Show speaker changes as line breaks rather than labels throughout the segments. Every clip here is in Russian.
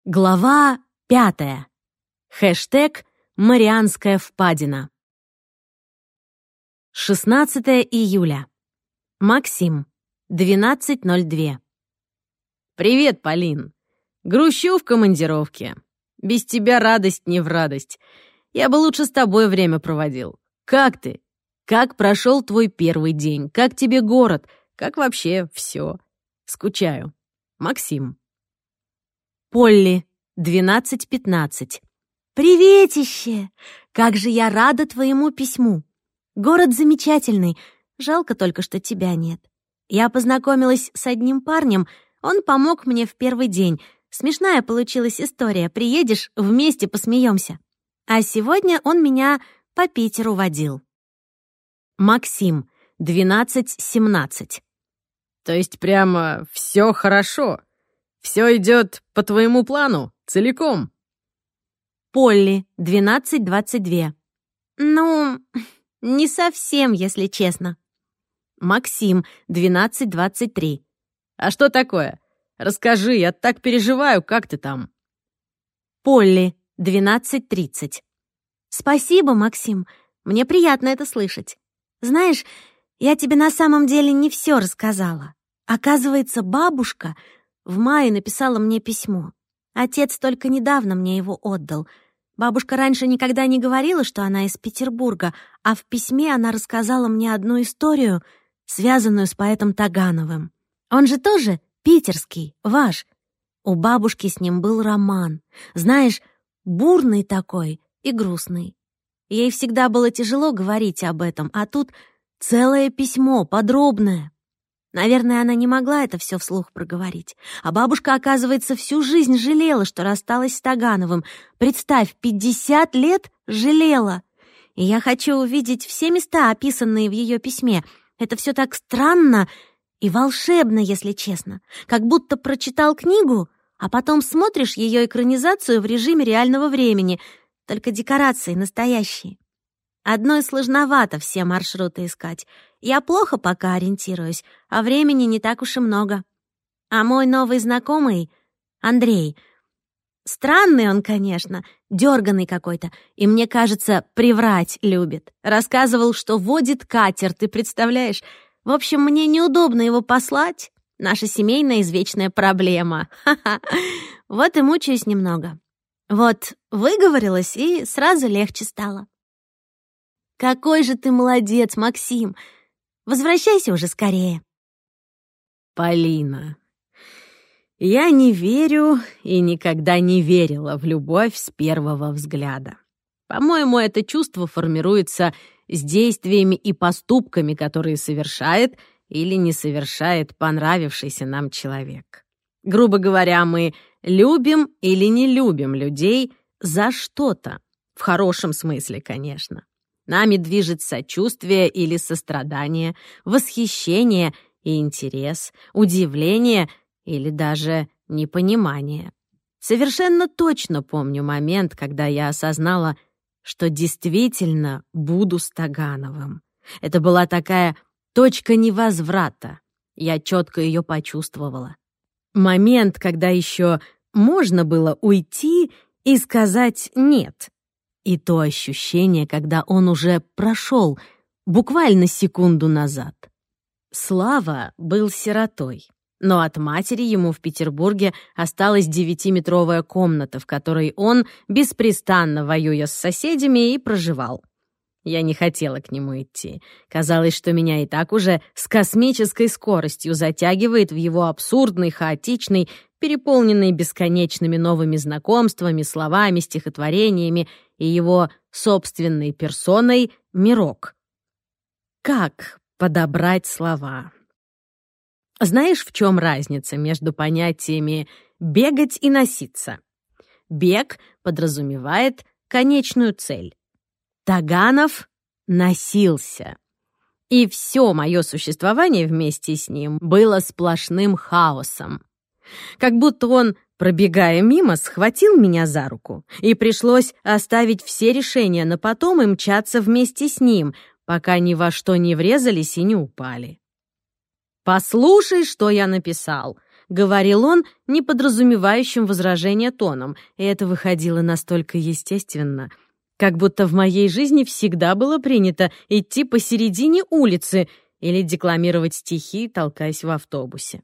Глава 5. Хэштег «Марианская впадина». 16 июля. Максим. 12:02.
«Привет, Полин. Грущу в командировке. Без тебя радость не в радость. Я бы лучше с тобой время проводил. Как ты? Как прошел твой первый день? Как тебе город? Как вообще все? Скучаю. Максим».
Полли. 12:15. «Приветище! Как же я рада твоему письму! Город замечательный, жалко только, что тебя нет. Я познакомилась с одним парнем, он помог мне в первый день. Смешная получилась история, приедешь, вместе посмеемся. А сегодня он меня по Питеру водил». Максим. 12:17.
То есть прямо все хорошо? Все идет по твоему плану? Целиком?
Полли. 12:22. «Ну, не совсем, если честно». Максим. 12:23.
А что такое? Расскажи, я так переживаю, как ты там?
Полли. 12:30. «Спасибо, Максим. Мне приятно это слышать. Знаешь, я тебе на самом деле не все рассказала. Оказывается, бабушка в мае написала мне письмо. Отец только недавно мне его отдал. Бабушка раньше никогда не говорила, что она из Петербурга, а в письме она рассказала мне одну историю, связанную с поэтом Тагановым. Он же тоже питерский, ваш. У бабушки с ним был роман. Знаешь, бурный такой и грустный. Ей всегда было тяжело говорить об этом, а тут целое письмо, подробное. Наверное, она не могла это все вслух проговорить. А бабушка, оказывается, всю жизнь жалела, что рассталась с Тагановым. Представь, 50 лет жалела. И я хочу увидеть все места, описанные в ее письме. Это все так странно и волшебно, если честно. Как будто прочитал книгу, а потом смотришь ее экранизацию в режиме реального времени. Только декорации настоящие. Одной сложновато все маршруты искать. Я плохо пока ориентируюсь, а времени не так уж и много. А мой новый знакомый, Андрей, странный он, конечно, дерганый какой-то, и, мне кажется, приврать любит. Рассказывал, что водит катер, ты представляешь? В общем, мне неудобно его послать. Наша семейная извечная проблема. Ха-ха. Вот и мучаюсь немного. Вот выговорилась, и сразу легче стало. Какой же ты молодец, Максим! Возвращайся уже скорее.
Полина, я не верю и никогда не верила в любовь с первого взгляда. По-моему, это чувство формируется с действиями и поступками, которые совершает или не совершает понравившийся нам человек. Грубо говоря, мы любим или не любим людей за что-то. В хорошем смысле, конечно. Нами движет сочувствие или сострадание, восхищение и интерес, удивление или даже непонимание. Совершенно точно помню момент, когда я осознала, что действительно буду с Тагановым. Это была такая точка невозврата. Я четко ее почувствовала. Момент, когда еще можно было уйти и сказать «нет». И то ощущение, когда он уже прошел, буквально секунду назад. Слава был сиротой, но от матери ему в Петербурге осталась 9-метровая комната, в которой он, беспрестанно воюя с соседями, и проживал. Я не хотела к нему идти. Казалось, что меня и так уже с космической скоростью затягивает в его абсурдный, хаотичный, переполненный бесконечными новыми знакомствами, словами, стихотворениями и его собственной персоной мирок. Как подобрать слова? Знаешь, в чем разница между понятиями «бегать» и «носиться»? Бег подразумевает конечную цель. Таганов носился. И все мое существование вместе с ним было сплошным хаосом. Как будто он, пробегая мимо, схватил меня за руку, и пришлось оставить все решения на потом и мчаться вместе с ним, пока ни во что не врезались и не упали. «Послушай, что я написал», — говорил он не подразумевающим возражения тоном, и это выходило настолько естественно, как будто в моей жизни всегда было принято идти посередине улицы или декламировать стихи, толкаясь в автобусе.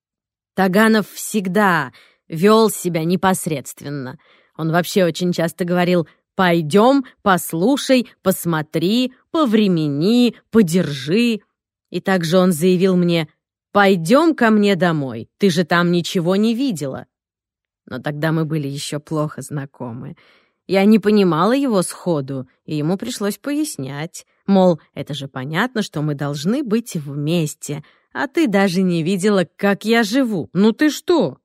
Таганов всегда вел себя непосредственно. Он вообще очень часто говорил: «Пойдем, послушай, посмотри, повремени, подержи». И также он заявил мне: «Пойдем ко мне домой, ты же там ничего не видела». Но тогда мы были еще плохо знакомы. Я не понимала его сходу, и ему пришлось пояснять. Мол, это же понятно, что мы должны быть вместе, а ты даже не видела, как я живу. Ну ты что?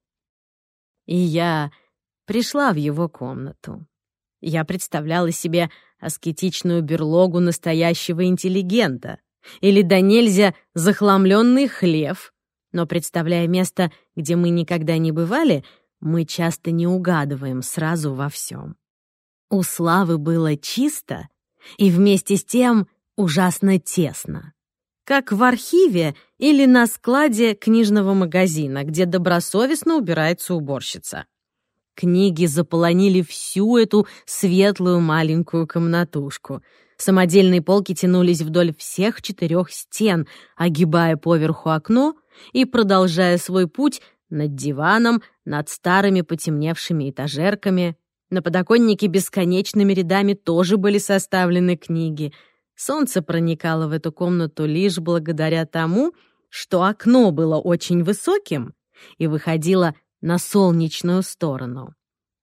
И я пришла в его комнату. Я представляла себе аскетичную берлогу настоящего интеллигента или да нельзя захламленный хлев. Но, представляя место, где мы никогда не бывали, мы часто не угадываем сразу во всем. У Славы было чисто и вместе с тем ужасно тесно. Как в архиве или на складе книжного магазина, где добросовестно убирается уборщица. Книги заполонили всю эту светлую маленькую комнатушку. Самодельные полки тянулись вдоль всех 4 стен, огибая поверху окно и продолжая свой путь над диваном, над старыми потемневшими этажерками. На подоконнике бесконечными рядами тоже были составлены книги. Солнце проникало в эту комнату лишь благодаря тому, что окно было очень высоким и выходило на солнечную сторону.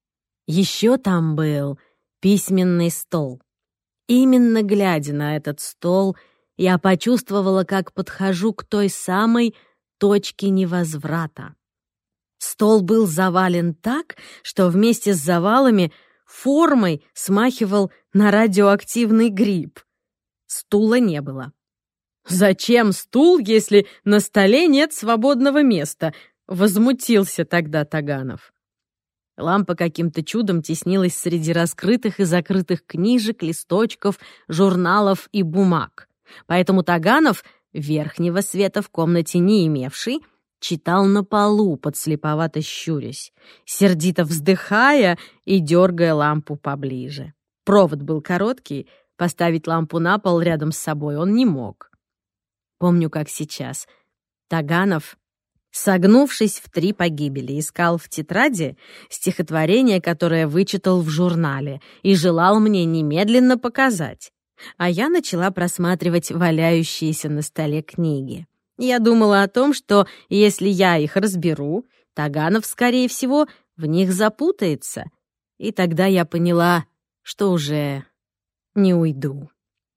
Еще там был письменный стол. Именно глядя на этот стол, я почувствовала, как подхожу к той самой точке невозврата. Стол был завален так, что вместе с завалами формой смахивал на радиоактивный гриб. Стула не было. «Зачем стул, если на столе нет свободного места?» — возмутился тогда Таганов. Лампа каким-то чудом теснилась среди раскрытых и закрытых книжек, листочков, журналов и бумаг. Поэтому Таганов, верхнего света в комнате не имевший, читал на полу, подслеповато щурясь, сердито вздыхая и дергая лампу поближе. Провод был короткий, поставить лампу на пол рядом с собой он не мог. Помню, как сейчас. Таганов, согнувшись в 3 погибели, искал в тетради стихотворение, которое вычитал в журнале, и желал мне немедленно показать. А я начала просматривать валяющиеся на столе книги. Я думала о том, что если я их разберу, Таганов, скорее всего, в них запутается. И тогда я поняла, что уже не уйду.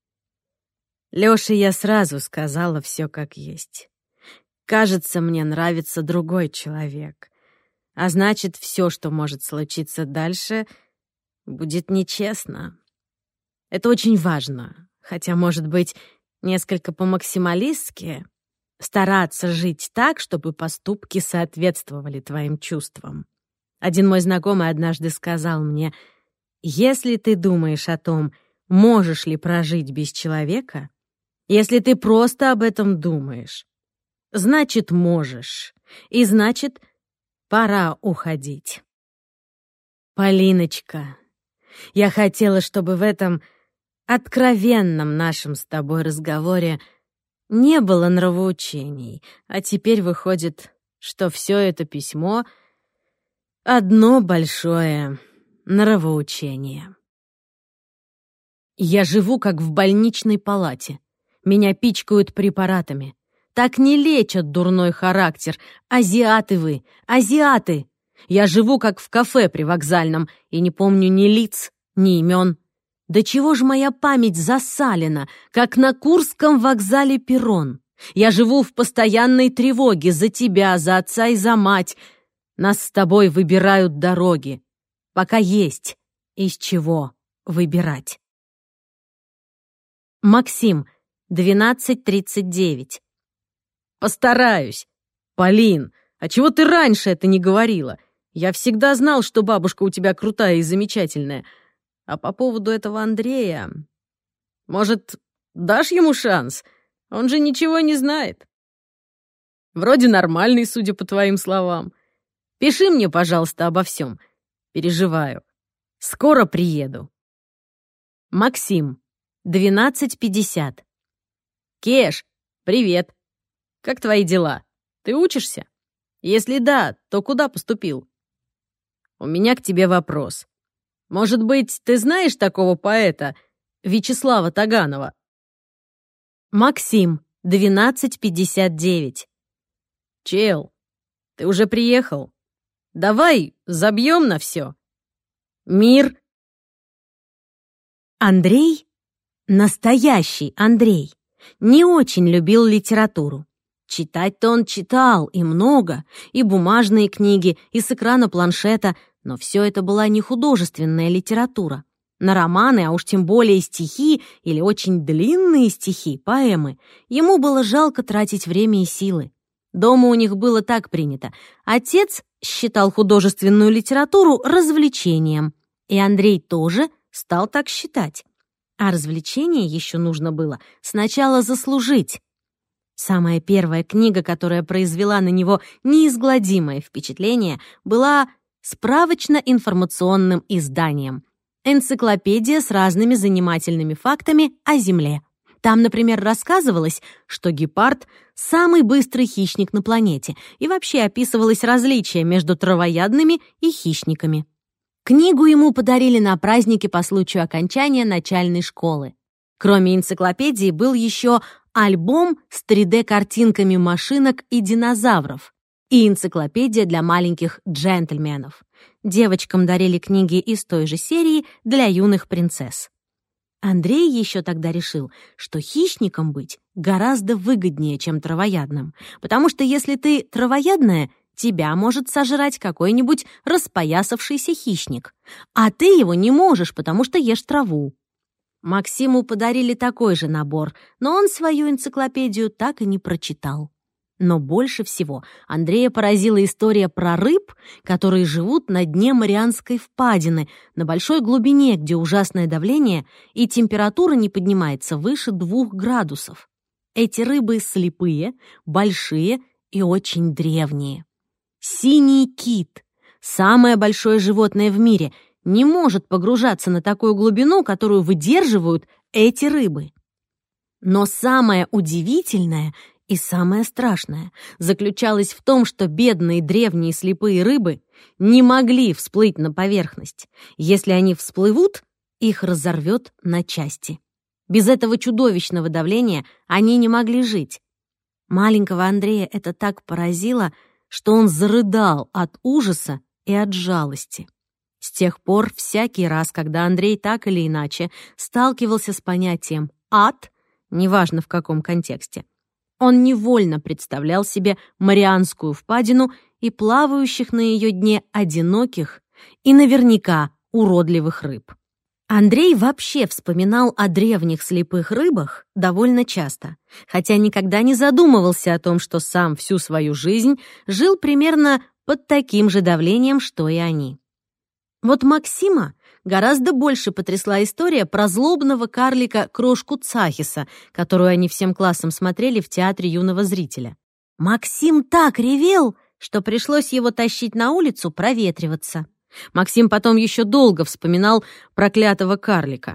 Лёше я сразу сказала все как есть. Кажется, мне нравится другой человек. А значит, все, что может случиться дальше, будет нечестно. Это очень важно, хотя, может быть, несколько по-максималистски стараться жить так, чтобы поступки соответствовали твоим чувствам. Один мой знакомый однажды сказал мне: «Если ты думаешь о том, можешь ли прожить без человека, если ты просто об этом думаешь, значит, можешь, и значит, пора уходить». Полиночка, я хотела, чтобы в этом откровенном нашем с тобой разговоре не было нравоучений, а теперь выходит, что все это письмо — одно большое нравоучение. Я живу как в больничной палате. Меня пичкают препаратами. Так не лечат дурной характер. Азиаты вы, азиаты! Я живу как в кафе привокзальном и не помню ни лиц, ни имен. Да чего ж моя память засалена, как на Курском вокзале перрон. Я живу в постоянной тревоге за тебя, за отца и за мать. Нас с тобой выбирают дороги. Пока есть из чего выбирать. Максим, 12:39. Постараюсь. Полин, а чего ты раньше это не говорила? Я всегда знал, что бабушка у тебя крутая и замечательная. А по поводу этого Андрея... Может, дашь ему шанс? Он же ничего не знает. Вроде нормальный, судя по твоим словам. Пиши мне, пожалуйста, обо всем. Переживаю. Скоро приеду. Максим, 12:50. Кеш, привет. Как твои дела? Ты учишься? Если да, то куда поступил? У меня к тебе вопрос. Может быть, ты знаешь такого поэта Вячеслава Таганова?
Максим, 12:59.
Чел, ты уже приехал? Давай забьем на все. Мир.
Андрей, настоящий Андрей, не очень любил литературу. Читать-то он читал и много, и бумажные книги, и с экрана планшета, но все это была не художественная литература. На романы, а уж тем более стихи или очень длинные стихи, поэмы, ему было жалко тратить время и силы. Дома у них было так принято. Отец считал художественную литературу развлечением, и Андрей тоже стал так считать. А развлечение еще нужно было сначала заслужить. Самая первая книга, которая произвела на него неизгладимое впечатление, была справочно-информационным изданием. Энциклопедия с разными занимательными фактами о Земле. Там, например, рассказывалось, что гепард — самый быстрый хищник на планете, и вообще описывалось различие между травоядными и хищниками. Книгу ему подарили на празднике по случаю окончания начальной школы. Кроме энциклопедии был еще альбом с 3D-картинками машинок и динозавров и энциклопедия для маленьких джентльменов. Девочкам дарили книги из той же серии для юных принцесс. Андрей еще тогда решил, что хищником быть гораздо выгоднее, чем травоядным, потому что если ты травоядная, тебя может сожрать какой-нибудь распоясавшийся хищник, а ты его не можешь, потому что ешь траву. Максиму подарили такой же набор, но он свою энциклопедию так и не прочитал. Но больше всего Андрея поразила история про рыб, которые живут на дне Марианской впадины, на большой глубине, где ужасное давление и температура не поднимается выше 2 градусов. Эти рыбы слепые, большие и очень древние. Синий кит, самое большое животное в мире, не может погружаться на такую глубину, которую выдерживают эти рыбы. Но самое удивительное и самое страшное заключалось в том, что бедные древние слепые рыбы не могли всплыть на поверхность. Если они всплывут, их разорвет на части. Без этого чудовищного давления они не могли жить. Маленького Андрея это так поразило, что он зарыдал от ужаса и от жалости. С тех пор всякий раз, когда Андрей так или иначе сталкивался с понятием «ад», неважно в каком контексте, он невольно представлял себе Марианскую впадину и плавающих на ее дне одиноких и наверняка уродливых рыб. Андрей вообще вспоминал о древних слепых рыбах довольно часто, хотя никогда не задумывался о том, что сам всю свою жизнь жил примерно под таким же давлением, что и они. Вот Максима гораздо больше потрясла история про злобного карлика Крошку Цахиса, которую они всем классом смотрели в театре юного зрителя. Максим так ревел, что пришлось его тащить на улицу проветриваться. Максим потом еще долго вспоминал проклятого карлика.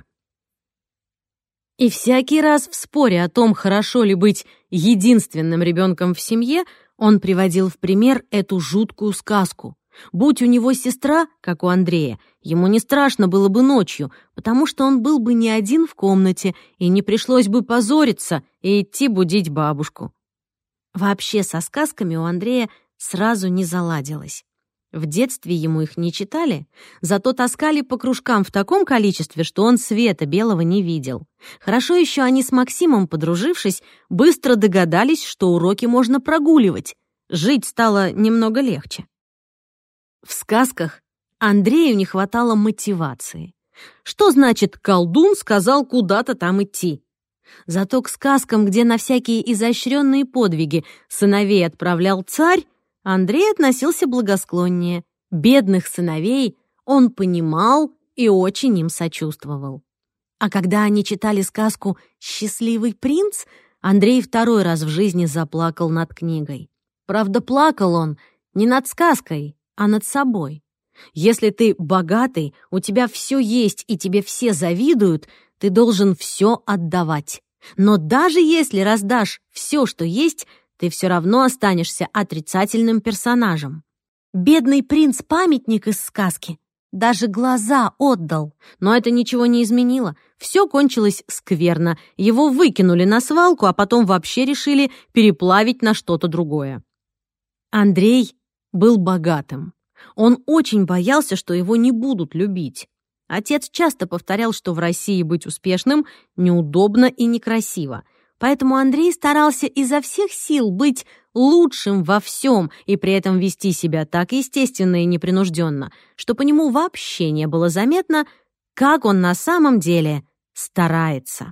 И всякий раз в споре о том, хорошо ли быть единственным ребенком в семье, он приводил в пример эту жуткую сказку. Будь у него сестра, как у Андрея, ему не страшно было бы ночью, потому что он был бы не один в комнате, и не пришлось бы позориться и идти будить бабушку. Вообще со сказками у Андрея сразу не заладилось. В детстве ему их не читали, зато таскали по кружкам в таком количестве, что он света белого не видел. Хорошо еще они с Максимом, подружившись, быстро догадались, что уроки можно прогуливать. Жить стало немного легче. В сказках Андрею не хватало мотивации. Что значит «колдун сказал куда-то там идти»? Зато к сказкам, где на всякие изощренные подвиги сыновей отправлял царь, Андрей относился благосклоннее. Бедных сыновей он понимал и очень им сочувствовал. А когда они читали сказку «Счастливый принц», Андрей второй раз в жизни заплакал над книгой.
Правда, плакал он не над сказкой, а над собой. Если ты богатый, у тебя все есть и тебе все завидуют, ты должен все отдавать. Но даже если раздашь все, что есть, ты все равно останешься отрицательным персонажем. Бедный принц-памятник из сказки даже глаза отдал, но это ничего не изменило. Все кончилось скверно. Его выкинули на свалку, а потом вообще решили переплавить на что-то другое. Андрей был богатым. Он очень боялся, что его не будут любить. Отец часто повторял, что в России быть успешным неудобно и некрасиво. Поэтому Андрей старался изо всех сил быть лучшим во всем и при этом вести себя так естественно и непринужденно, что по нему вообще не было заметно, как он на самом деле старается.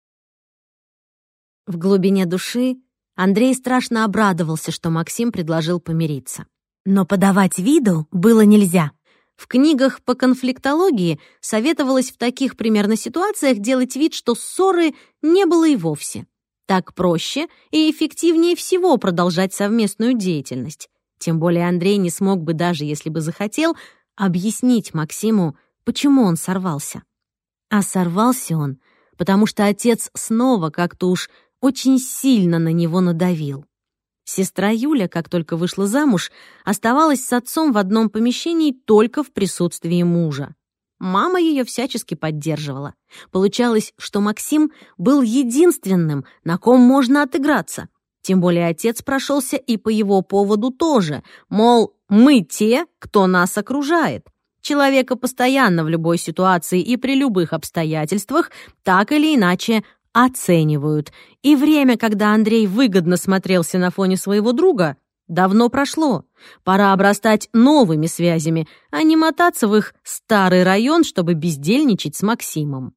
В глубине души Андрей страшно обрадовался, что Максим предложил помириться. Но подавать виду было нельзя. В книгах по конфликтологии советовалось в таких примерно ситуациях делать вид, что ссоры не было и вовсе. Так проще и эффективнее всего продолжать совместную деятельность. Тем более Андрей не смог бы, даже если бы захотел, объяснить Максиму, почему он сорвался. А сорвался он, потому что отец снова как-то уж очень сильно на него надавил. Сестра Юля, как только вышла замуж, оставалась с отцом в одном помещении только в присутствии мужа. Мама ее всячески поддерживала. Получалось, что Максим был единственным, на ком можно отыграться. Тем более отец прошелся и по его поводу тоже. Мол, мы те, кто нас окружает. Человека постоянно в любой ситуации и при любых обстоятельствах так или иначе оценивают. И время, когда Андрей выгодно смотрелся на фоне своего друга, давно прошло. Пора обрастать новыми связями, а не мотаться в их старый район, чтобы бездельничать с Максимом.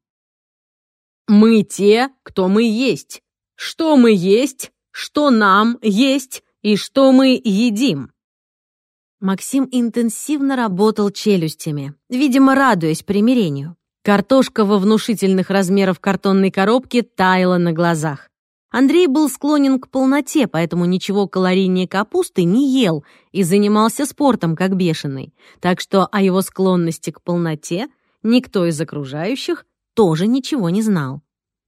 Мы те, кто мы есть. Что мы есть, что нам есть и что мы едим. Максим интенсивно работал челюстями, видимо, радуясь примирению. Картошка во внушительных размерах картонной коробке таяла на глазах. Андрей был склонен к полноте, поэтому ничего калорийнее капусты не ел и занимался спортом как бешеный. Так что о его склонности к полноте никто из окружающих тоже ничего не знал.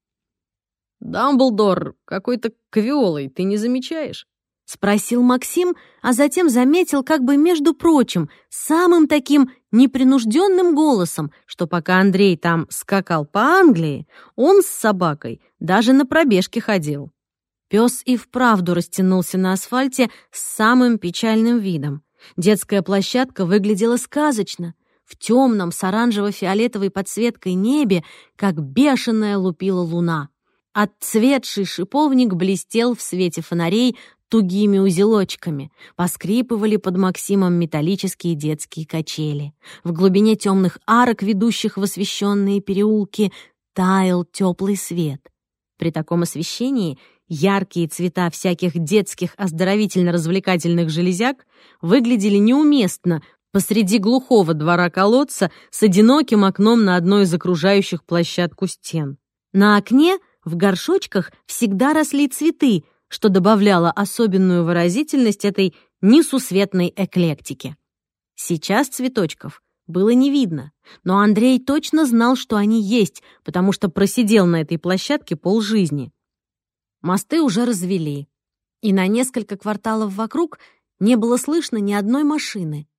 «Дамблдор какой-то квелый, ты не замечаешь?» — спросил Максим, а затем заметил, как бы между прочим, самым таким непринужденным голосом, что пока Андрей там скакал по Англии, он с собакой даже на пробежке ходил. Пес и вправду растянулся на асфальте с самым печальным видом. Детская площадка выглядела сказочно. В темном с оранжево-фиолетовой подсветкой небе, как бешеная, лупила луна. Отцветший шиповник блестел в свете фонарей тугими узелочками, поскрипывали под Максимом металлические детские качели. В глубине темных арок, ведущих в освещенные переулки, таял теплый свет. При таком освещении яркие цвета всяких детских оздоровительно-развлекательных железяк выглядели неуместно посреди глухого двора колодца с одиноким окном на одной из окружающих площадку стен. На окне в горшочках всегда росли цветы, что добавляло особенную выразительность этой несусветной эклектике. Сейчас цветочков было не видно, но Андрей точно знал, что они есть, потому что просидел на этой площадке полжизни. Мосты уже развели, и на несколько кварталов вокруг не было слышно ни одной машины.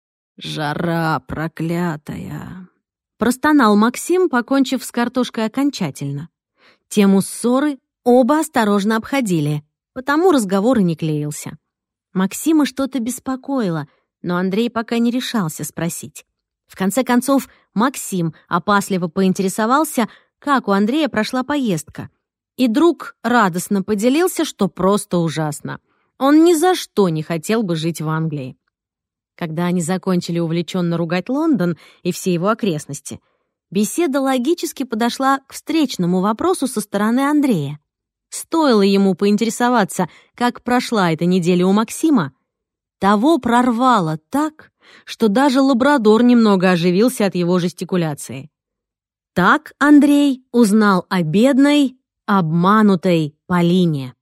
«Жара проклятая!» — простонал Максим, покончив с картошкой окончательно. Тему ссоры оба осторожно обходили, потому разговор и не клеился. Максима что-то беспокоило, но Андрей пока не решался спросить. В конце концов, Максим опасливо поинтересовался, как у Андрея прошла поездка. И друг радостно поделился, что просто ужасно. Он ни за что не хотел бы жить в Англии. Когда они закончили увлеченно ругать Лондон и все его окрестности, беседа логически подошла к встречному вопросу со стороны Андрея. Стоило ему поинтересоваться, как прошла эта неделя у Максима, того прорвало так, что даже лабрадор немного оживился от его жестикуляции. Так Андрей узнал о бедной, обманутой Полине.